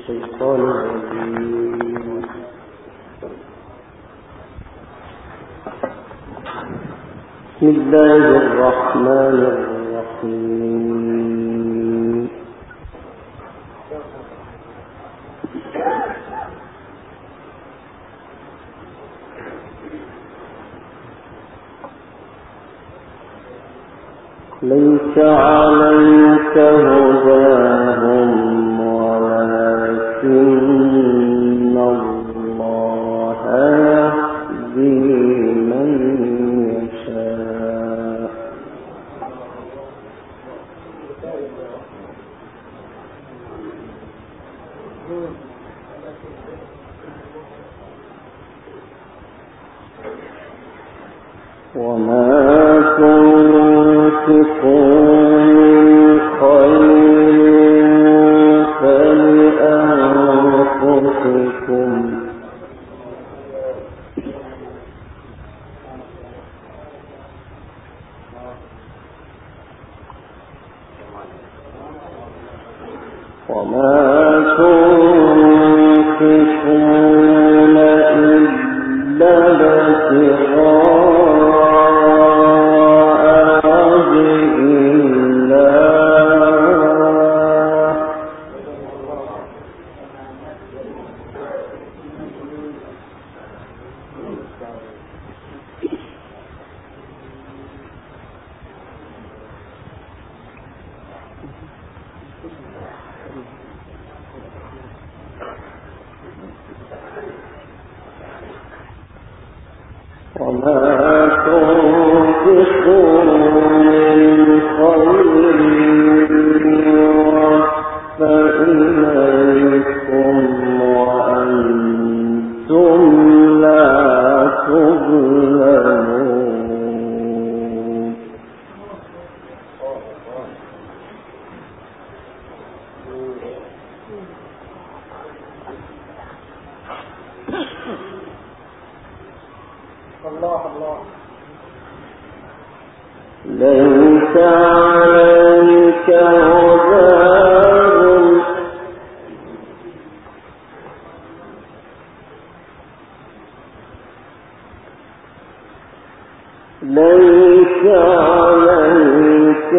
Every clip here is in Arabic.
الشيطان الرجيم. بسم الله الرحمن الرحيم. ليس عليك هداهم ولكن الله يهدي من يشاء. وما تنفقوا من خير فلأنفسكم وما تنفقون إلا وما تنفقوا من خير فإليكم وأنتم لا تظلمون. ليس عليك هداهم ليس عليك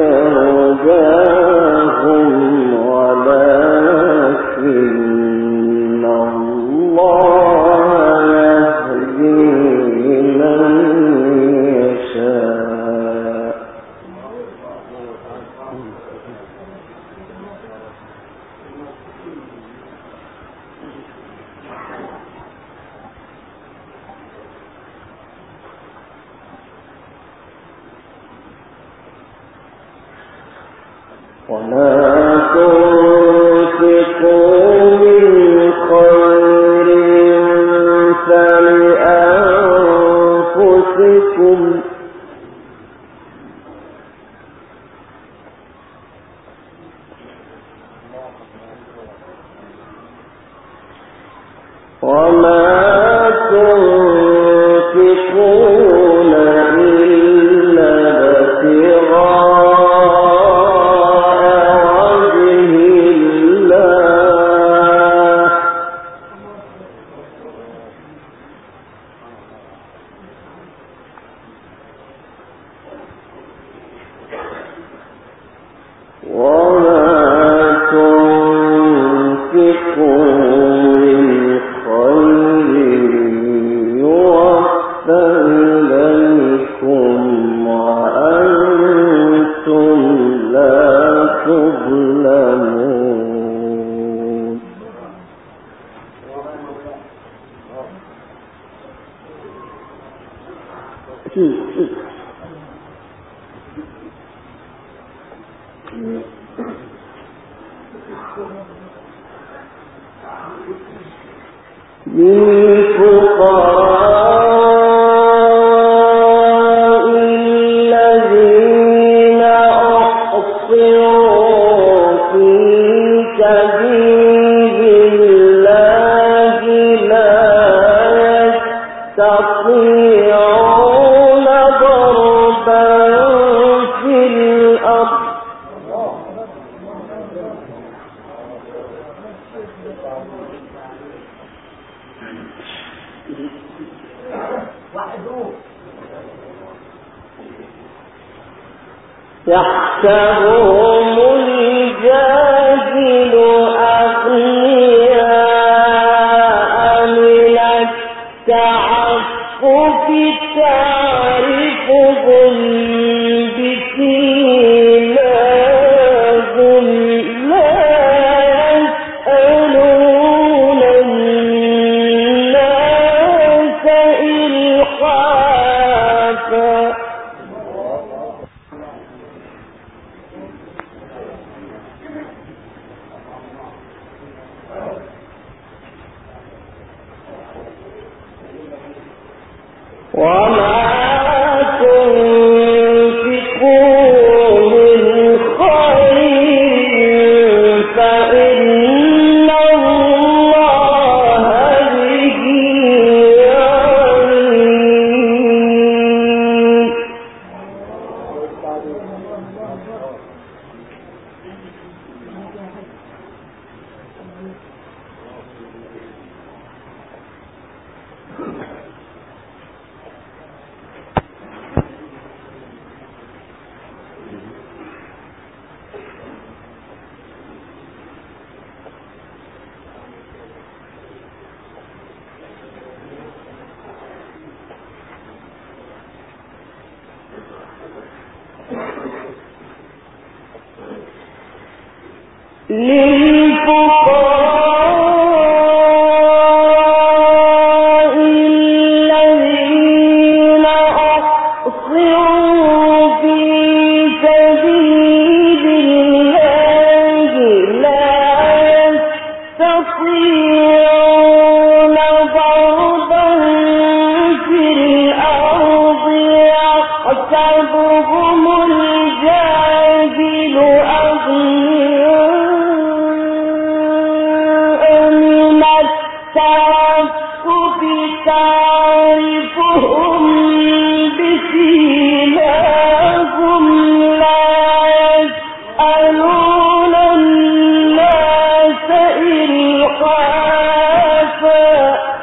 هداهم ولكن الله يهدي من يشاء. وما تنفقوا من خير فلأنفسكم وما تنفقون إلا ابتغاء وجه الله وما تنفقوا من خير يوفى إليكم وأنتم لا تظلمون. للفقراء الذين أحصروا في سبيل الله لا يستطيعون ضربا في الأرض يحسبهم الجاهل أغنياء من التعفف تعرفهم بسيماهم لا يسألون الناس إلحافا. وما تنفقوا من خير فإن الله به عليم. للفقراء الذين أحصروا في سبيل الله لا يستطيعون ضربا في الأرض يحسبهم الجاهل أغنياء من التعفف تعرفهم بسيماهم لا يسألون الناس إلحافا.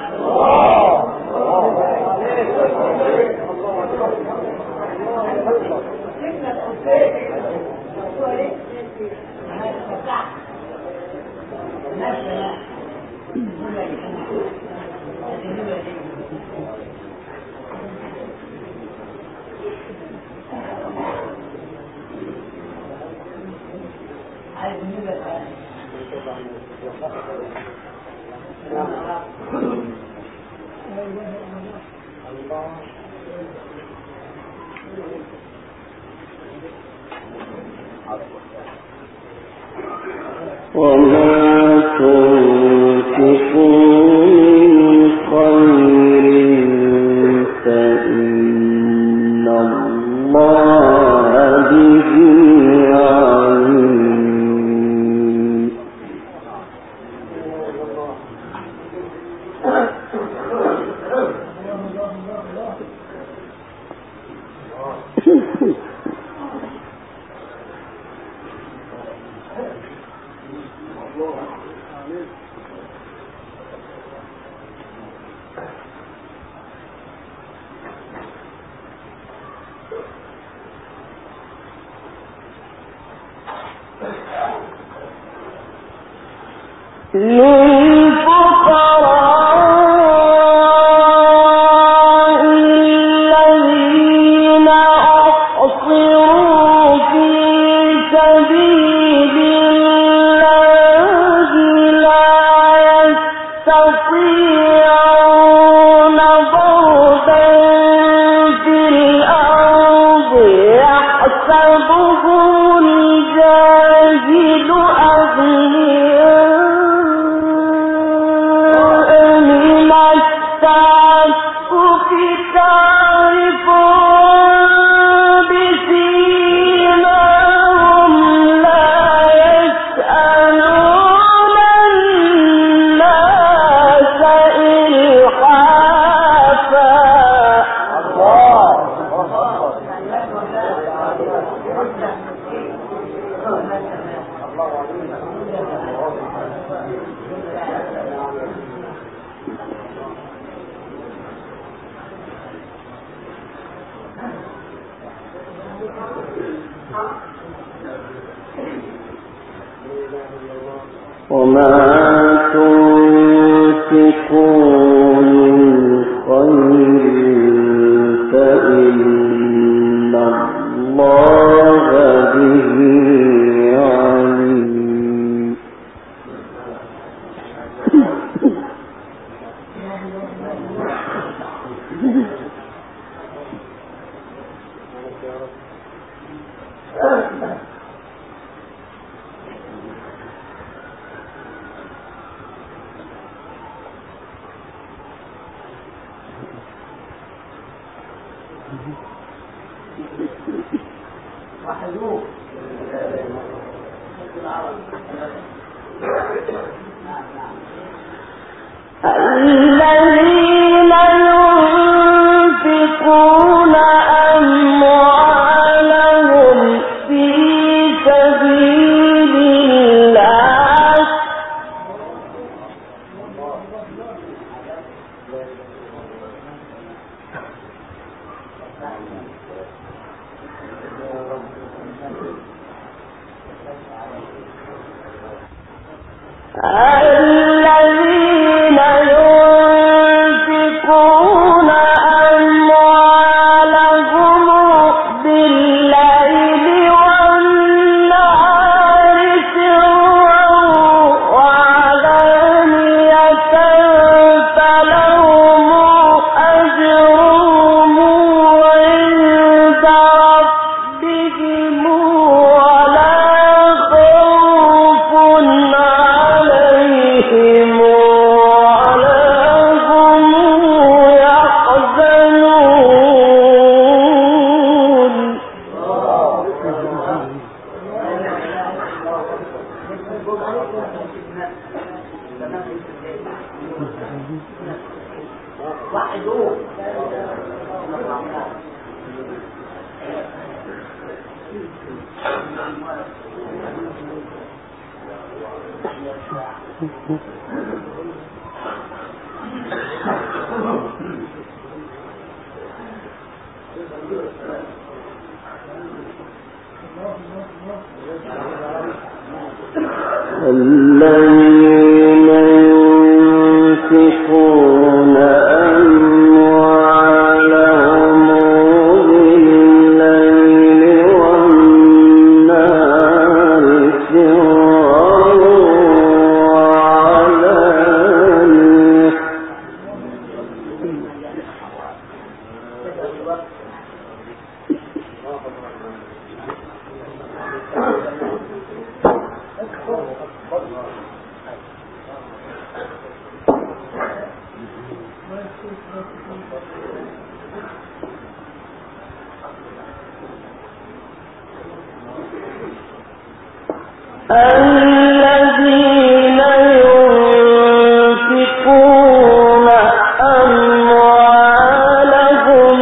وما تنفقوا من خير فإن الله به عليم. للفقراء الذين أحصروا في سبيل الله لا يستطيعون ضربا في الأرض يحسبهم الجاهل أغنياء من التعفف تعرفهم بسيماهم لا يسألون الناس إلحافا. الذين ينفقون أموالهم في سبيل الله الذين ينفقون أموالهم بالليل والنهار سرا وعلانية فلهم أجرهم عند ربهم ولا خوف عليهم ولا هم يحزنون الذين ينفقون أموالهم بالليل والنهار سرا وعلانية الذين ينفقون أموالهم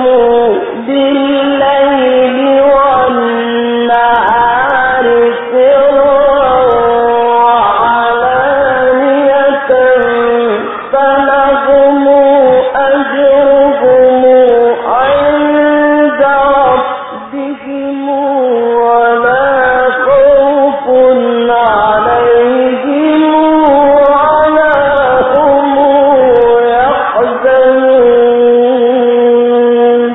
بالليل والنهار سرا وعلانية فلهم أجرهم عند ربهم ولا خوف عليهم ولا هم يحزنون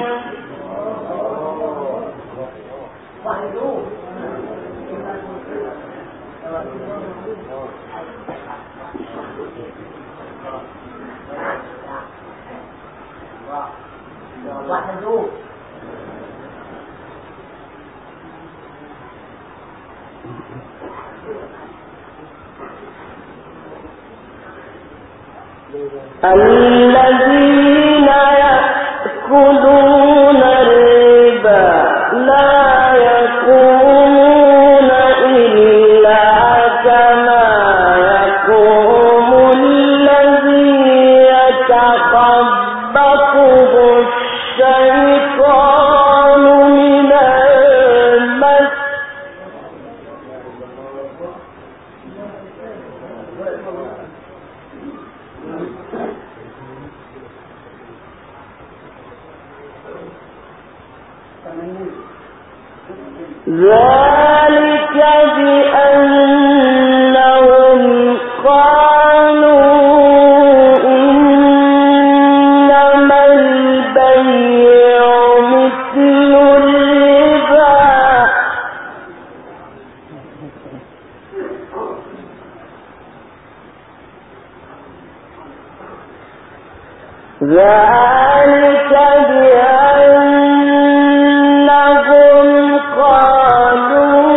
الذين يأكلون الربا لا يقومون إلا كما يقوم الذي يتخبطه الشيطان من المس ذلك بأنهم قالوا إنما البيع مثل الربا ذلك بأنهم قالوا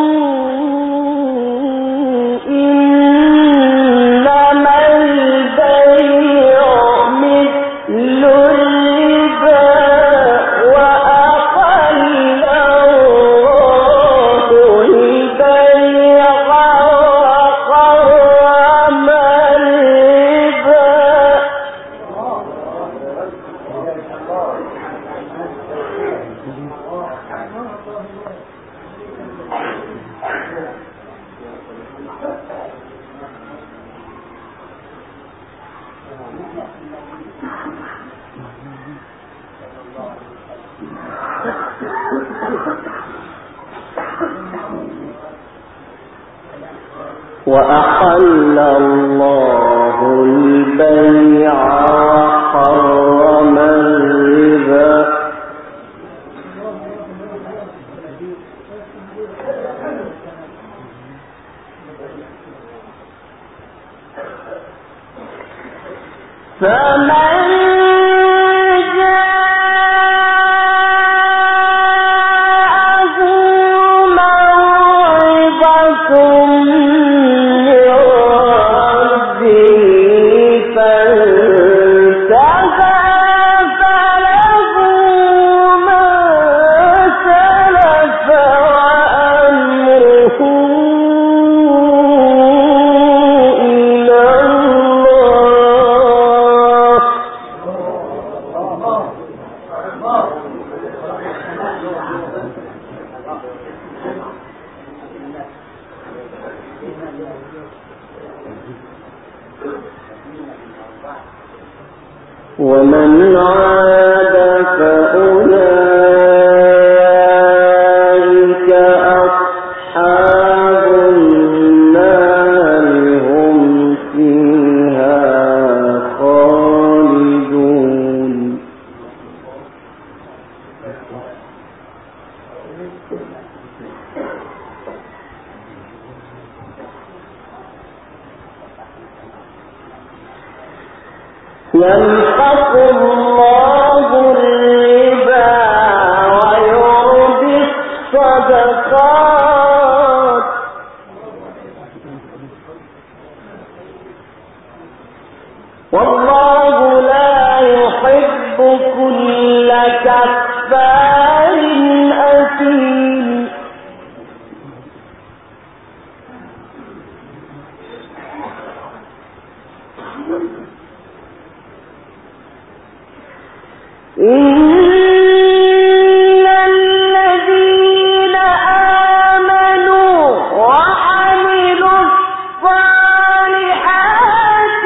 إنما البيع مثل الربا وأحل الله البيع وحرم الربا وأحل الله البيع وحرم الربا فمن جاءه موعظة من ربه فانتهى فله ما سلف وأمره إلى الله ومن عاد فأولئك أصحاب النار هم فيها خالدون يمحق الله الربا ويربي الصدقات والله لا يحب كل كفار أثيم إن الذين آمنوا وعملوا الصالحات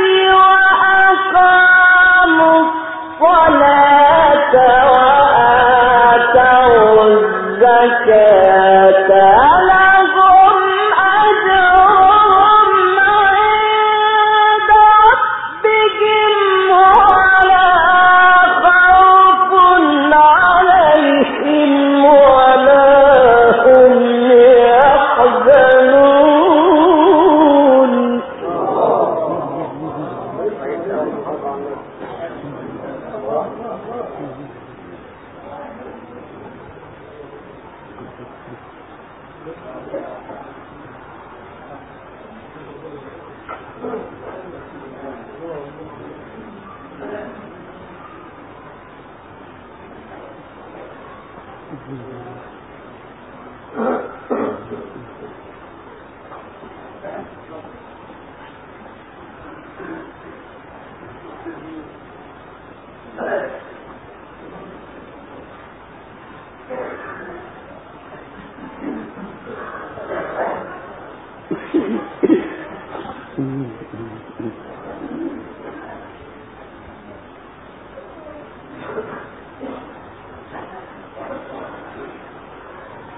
وأقاموا الصلاة وآتوا الزكاة لهم أجرهم عند ربهم ولا خوف عليهم ولا هم يحزنون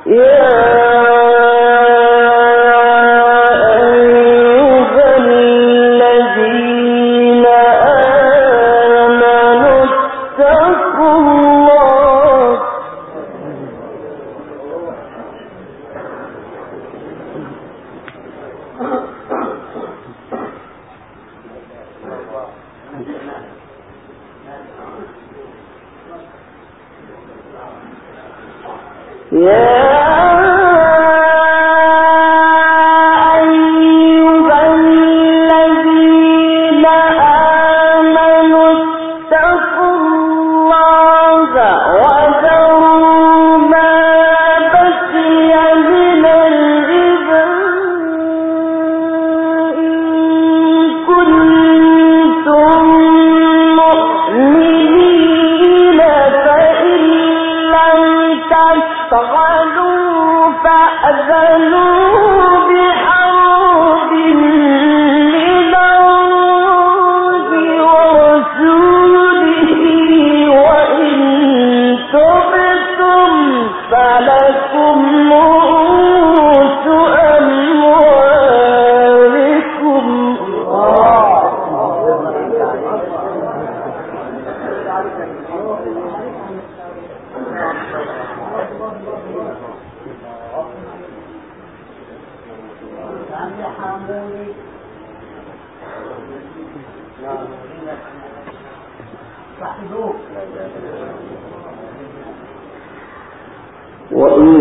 وإن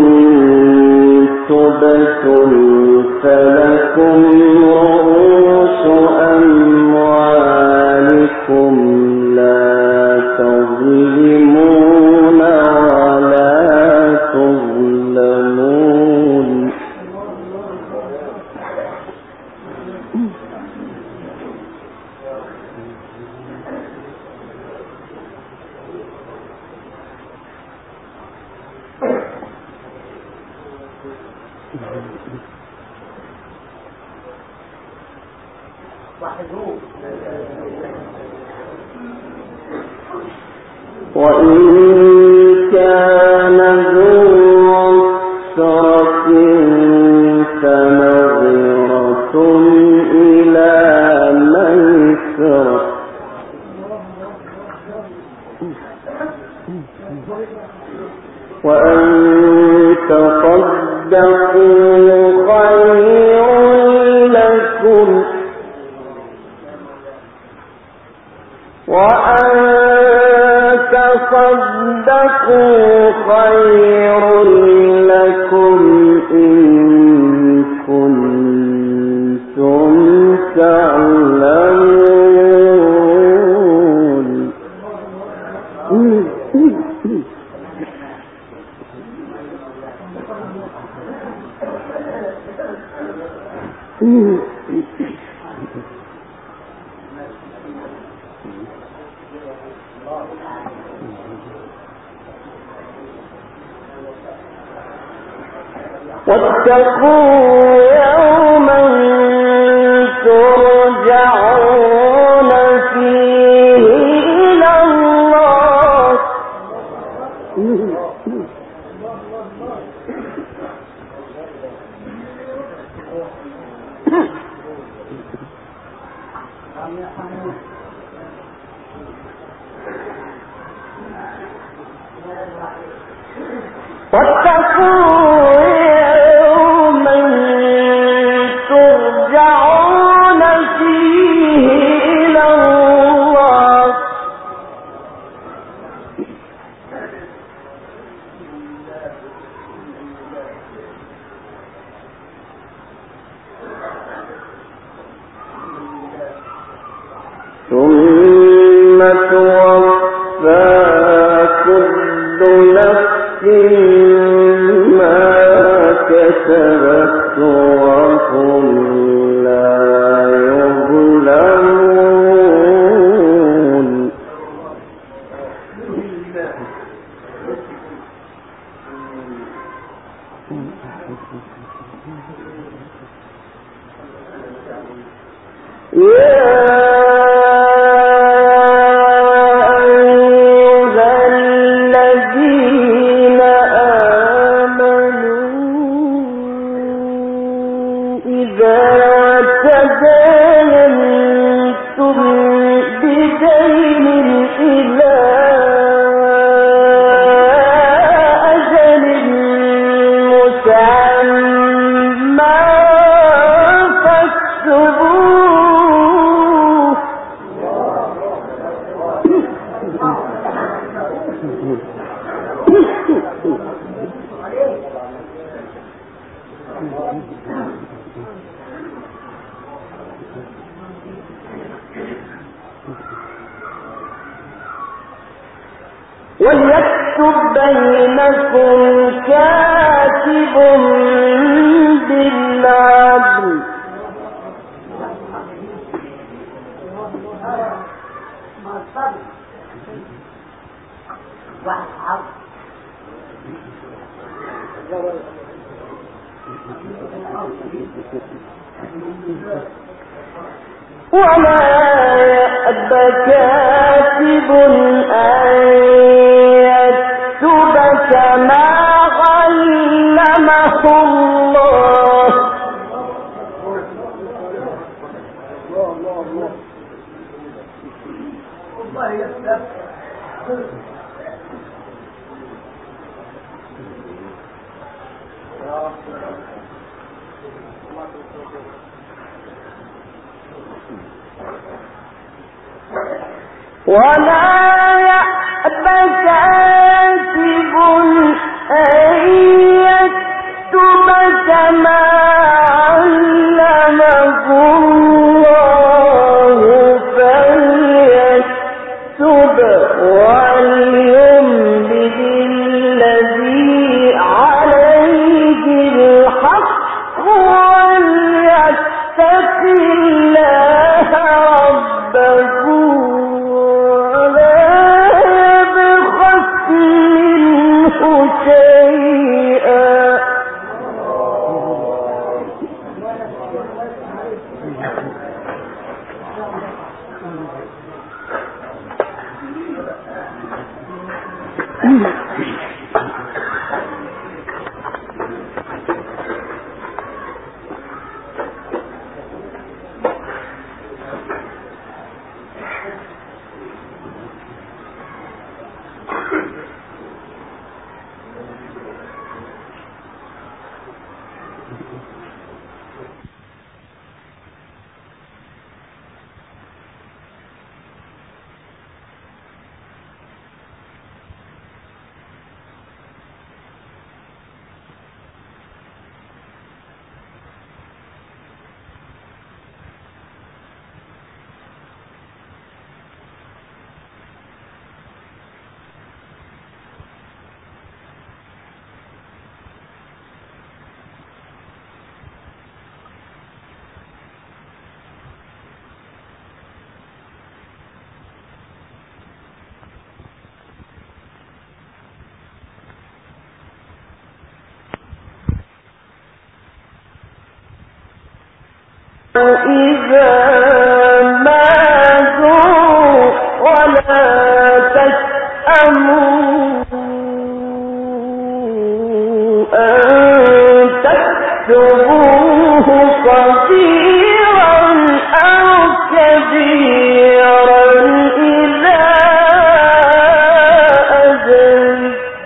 تبتم فلكم رؤوس أموالكم لا تظلمون ولا تظلمون. وإن كان ذو عسرة فنظرة إلى ميسرة وأن تصدقوا خير لكم تصدقوا خير لكم إن كنتم تعلمون. واتقوا يوما ترجعون فيه إلى الله ثم توفى كل نفس ما كسبت وهم لا يظلمون. أيها الذين آمنوا وليكتب بينكم كاتب بالعدل ولا يأب كاتب أن يكتب كما علمه الله ولا يأب كاتب أن يكتب كما علمه الله فليكتب وليملل الذي عليه الحق وليتق الله ربه إذا ماتوا ولا تسأموا أن تكتبوه صغيرا أو كبيرا إلى أجل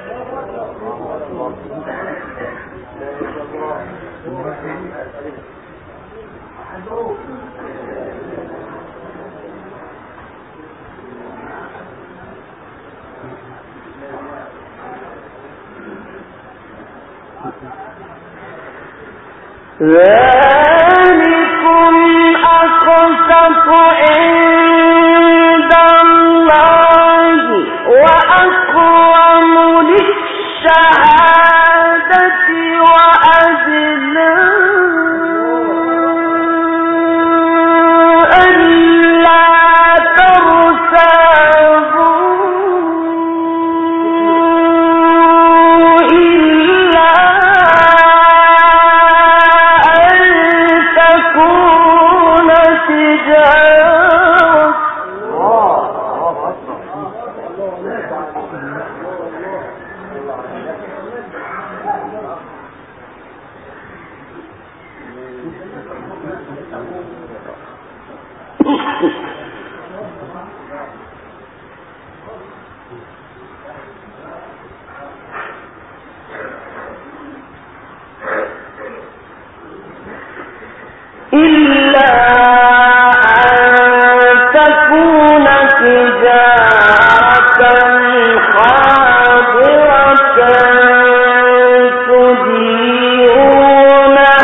ذلكم أقسط عند الله وأقوم للشهادة وأدنى ألا ترتابوا إلا تديرونها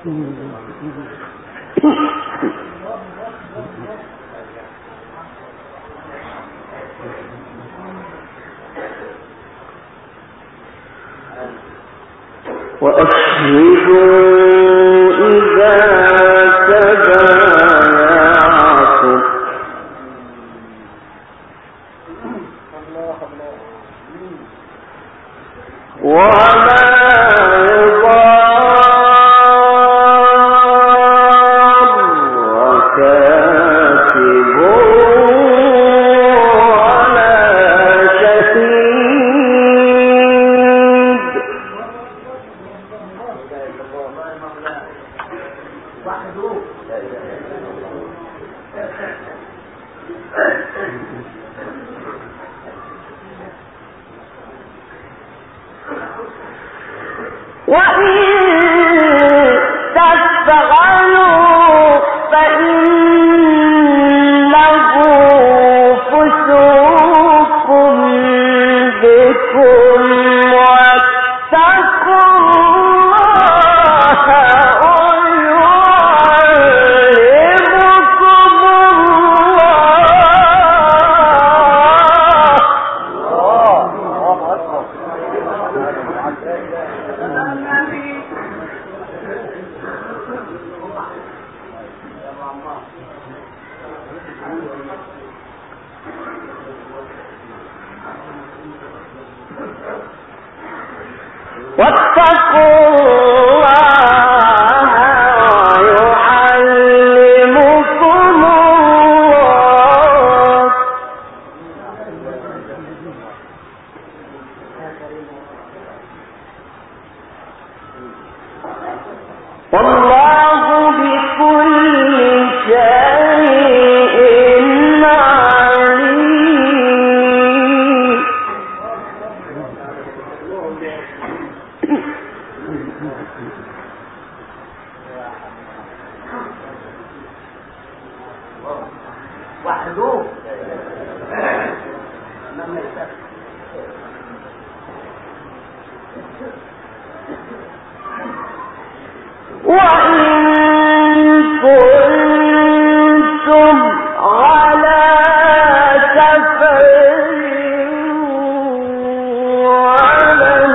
وأشهدوا إذا تبايعتم ولا يضار كاتب ولا شهيد. وإن تفعلوا فإنه فسوق بكم واتقوا الله ويعلمكم واتقوا الله ويعلمكم الله. والله بكل شيء عليم. وحده وإن كنتم على سفر ولم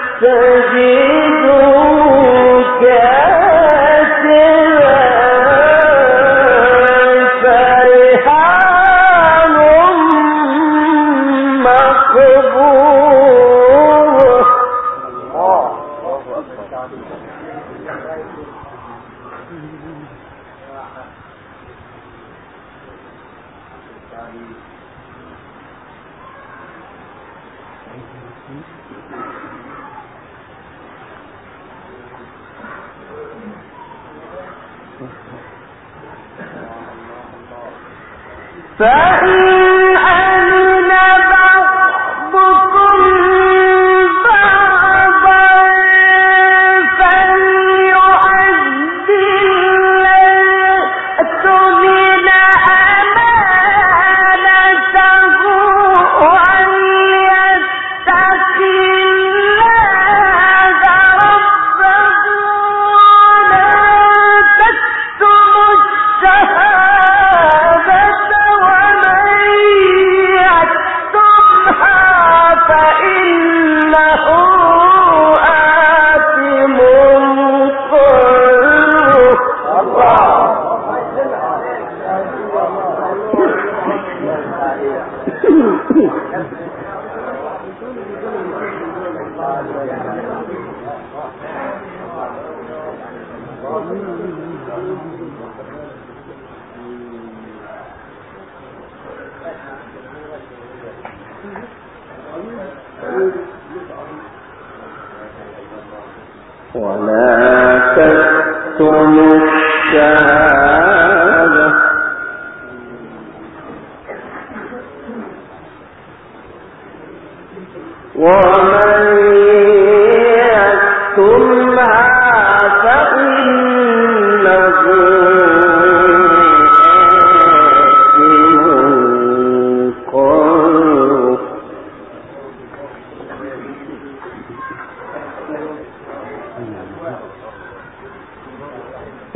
تجدوا كاتبا فرهان مقبول. فإن أمن بعضكم بعضا فليؤدي الذي اؤتمن أمانته وليتق الله ربه ولا تكتموا الشهادة ومن يكتمها فإنه آثم ولا تكتموا الشهادة ومن يكتمها فإنه آثم قلبه.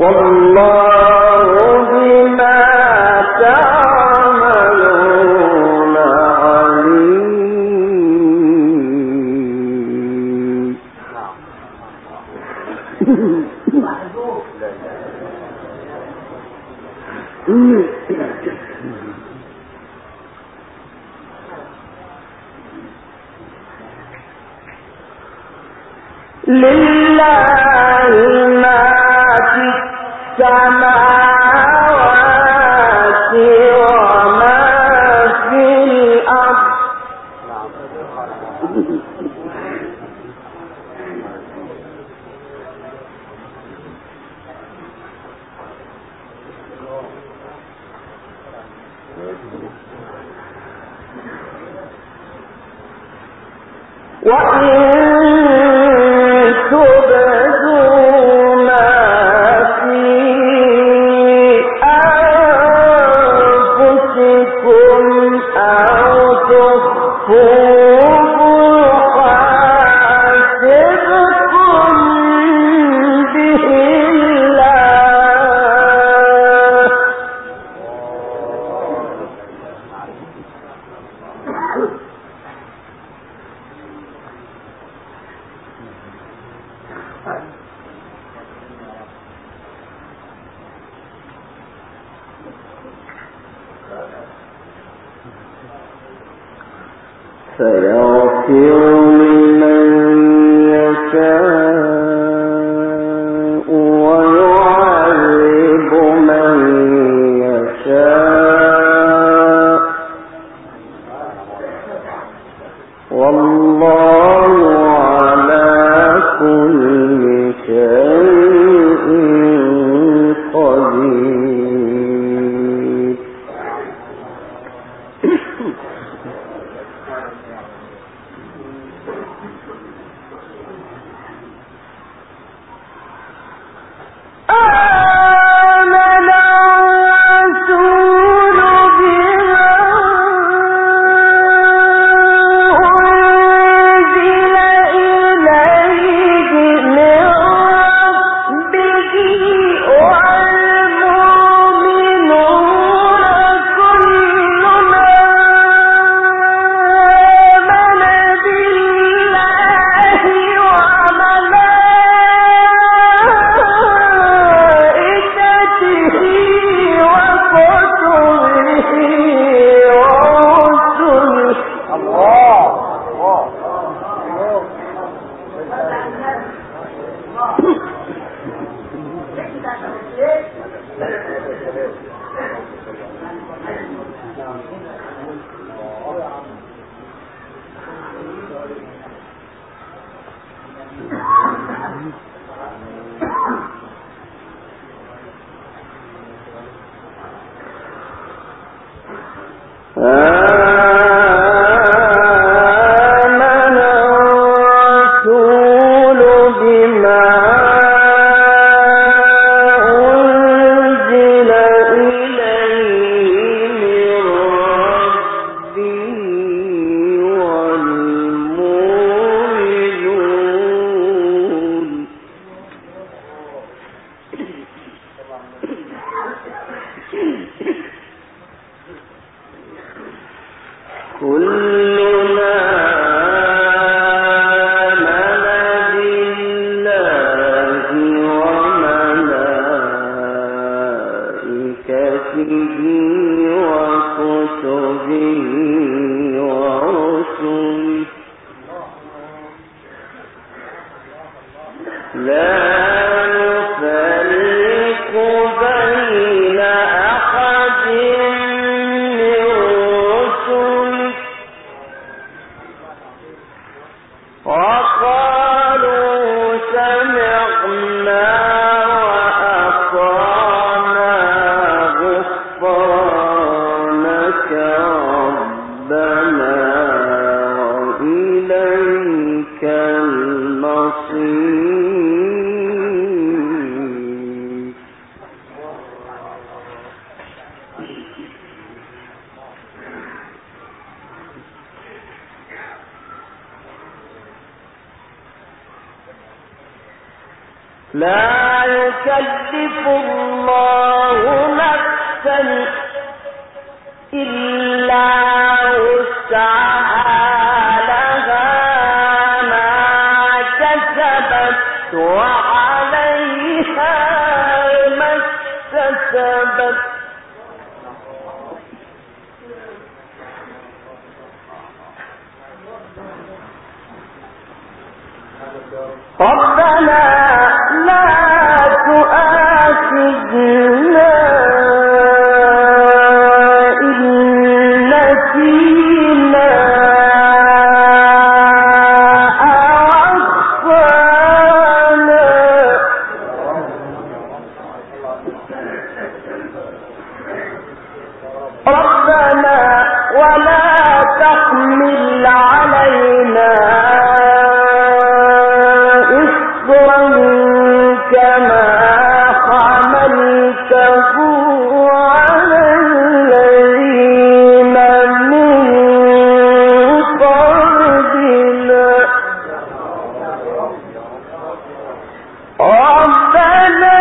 والله بما تعملون عليم. لله ما في السماوات وما في الأرض. وإن تبدوا ما في أنفسكم أو تخفوه يحاسبكم به الله. فيغفر لمن يشاء ويعذب من يشاء والله على كل شيء قدير. لا يكلف الله نفسا إلا وسعها لها ما كسبت وعليها ما اكتسبت ربنا لا تؤاخذنا إن نسينا أو أخطأنا ربنا ولا تحمل علينا كما حملته على الذين من قبلنا ربنا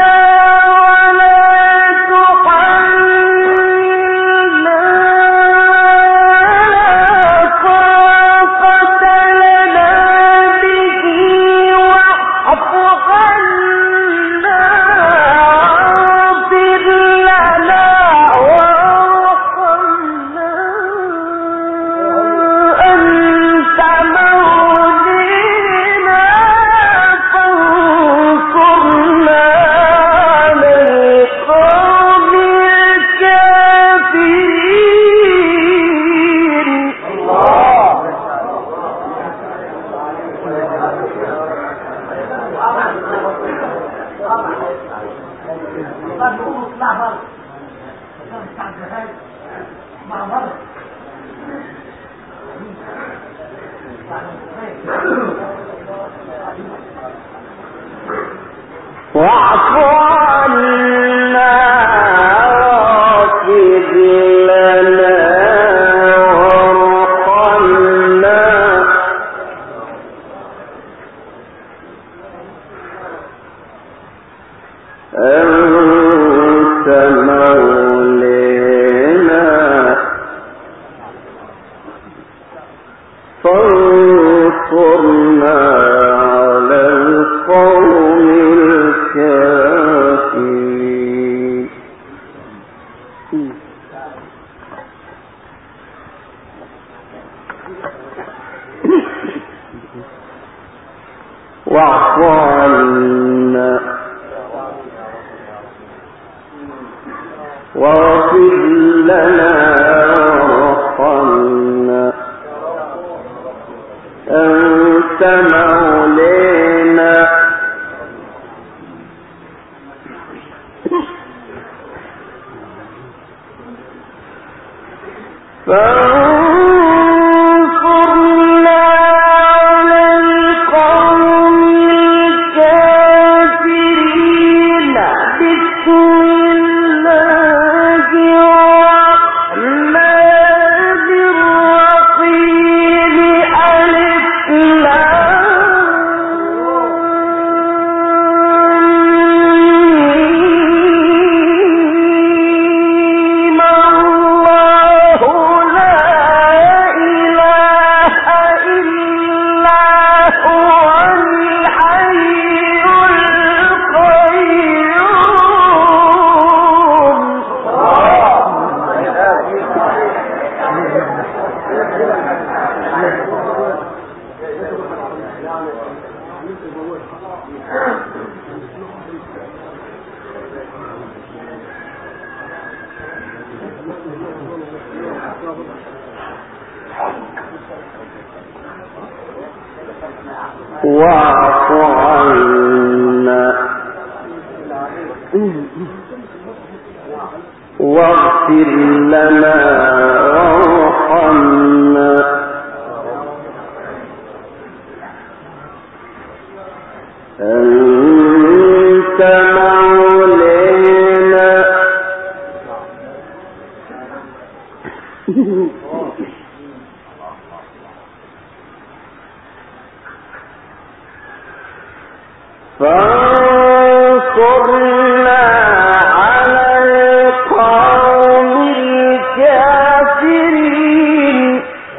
واعف عنا واغفر لنا وارحمنا أنت مولانا فانصرنا على القوم الكافرين واعف عنا واغفر لنا وارحمنا أنت مولانا فانصرنا على القوم الكافرين بسم الله الرحمن الرحيم ألف واعف عنا واغفر لنا وارحمنا أنت مولانا فانصرنا فانصرنا على القوم الكافرين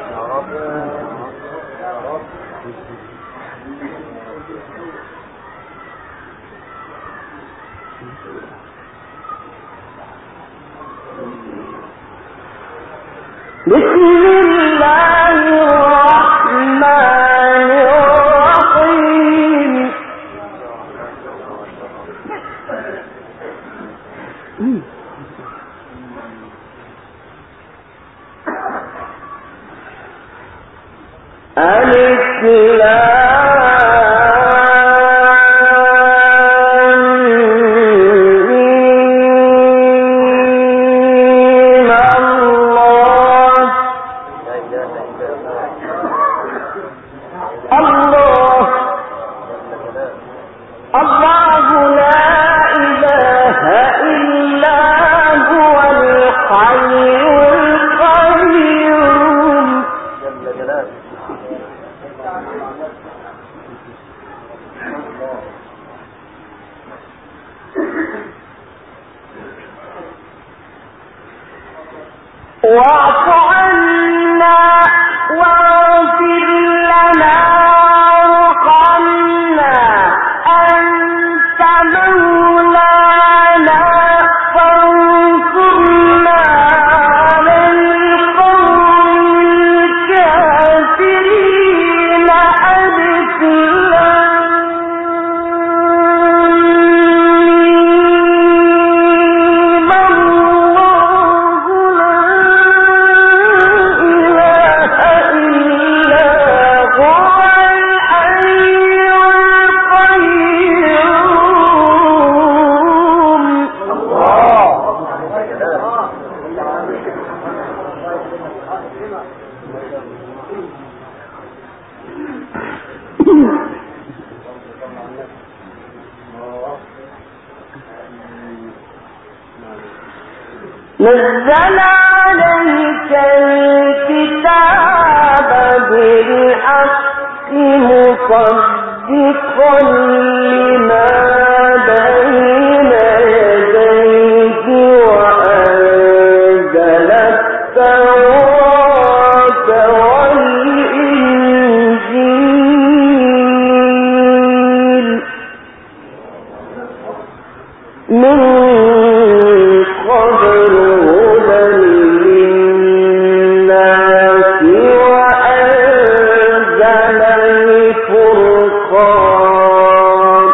بسم الله الرحمن الرحيم ألف واعف عنا واغفر لنا وارحمنا أنت مولانا فانصرنا على القوم الكافرين نزل عليك الكتاب بالحق مصدقا لما بين يديه وأنزل التوراة والإنجيل من قبل هدى للناس وأنزل الفرقان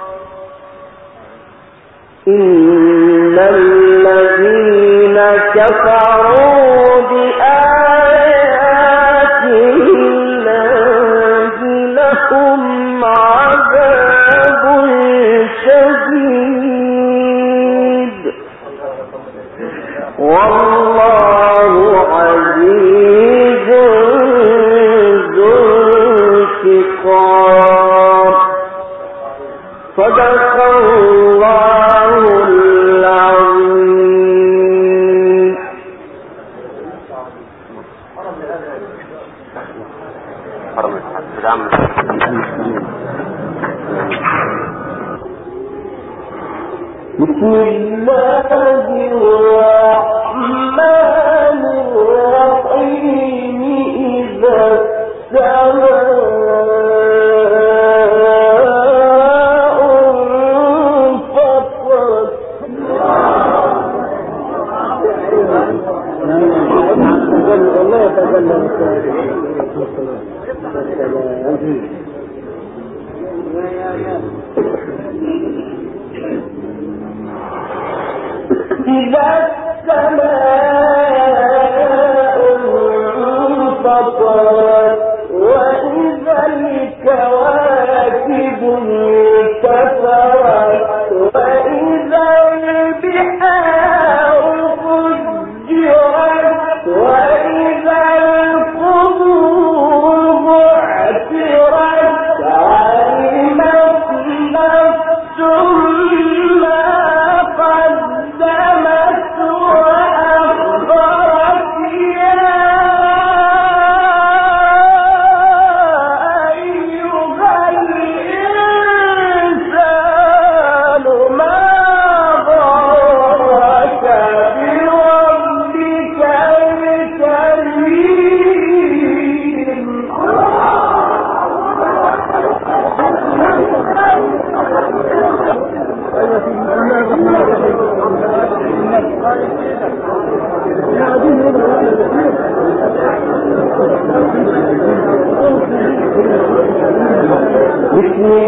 إن الذين كفروا بآيات الله لهم عذاب شديد والله عزيز ذو انتقام صدق الله العظيم. بسم الله الرحمن الرحيم إذا السماء انفطرت إذا السماء انفطرت وإذا الكواكب انتثرت وإذا البحار فجرت وإذا القبور بعثرت علمت نفس ما قدمت وأخرت يا أيها الإنسان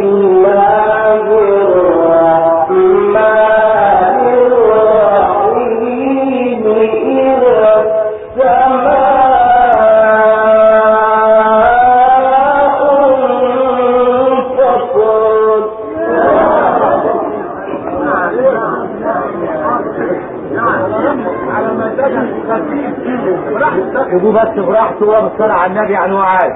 يجوا بس براحته وهو بيصلي على النبي يعني هو عارف.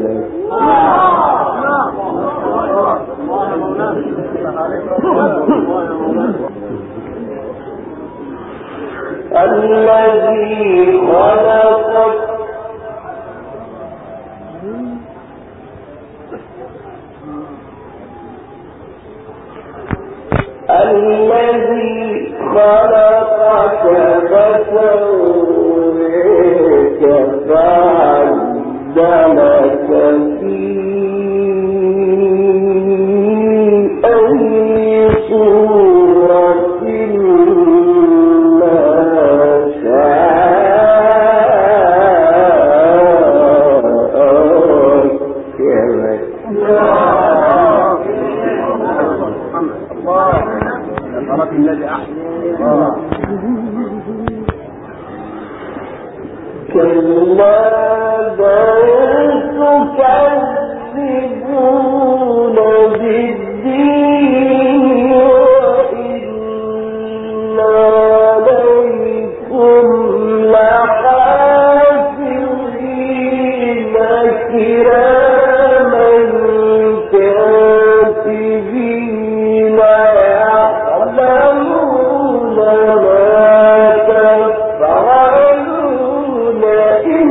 الذي خلقك فسويك فعدلك في أي صورة ما كلا بل تكذبون بالدين وإن عليكم لحافظين كراما كاتبين يعلمون ما تفعلون إن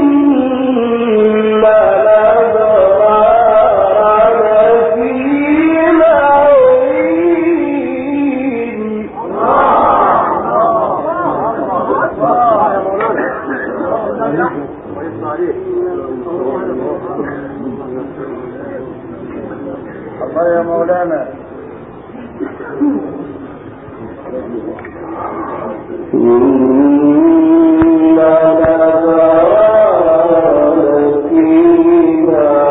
الأبرار لفي نعيم الله يا مولانا. إن الأبرار لفي نعيم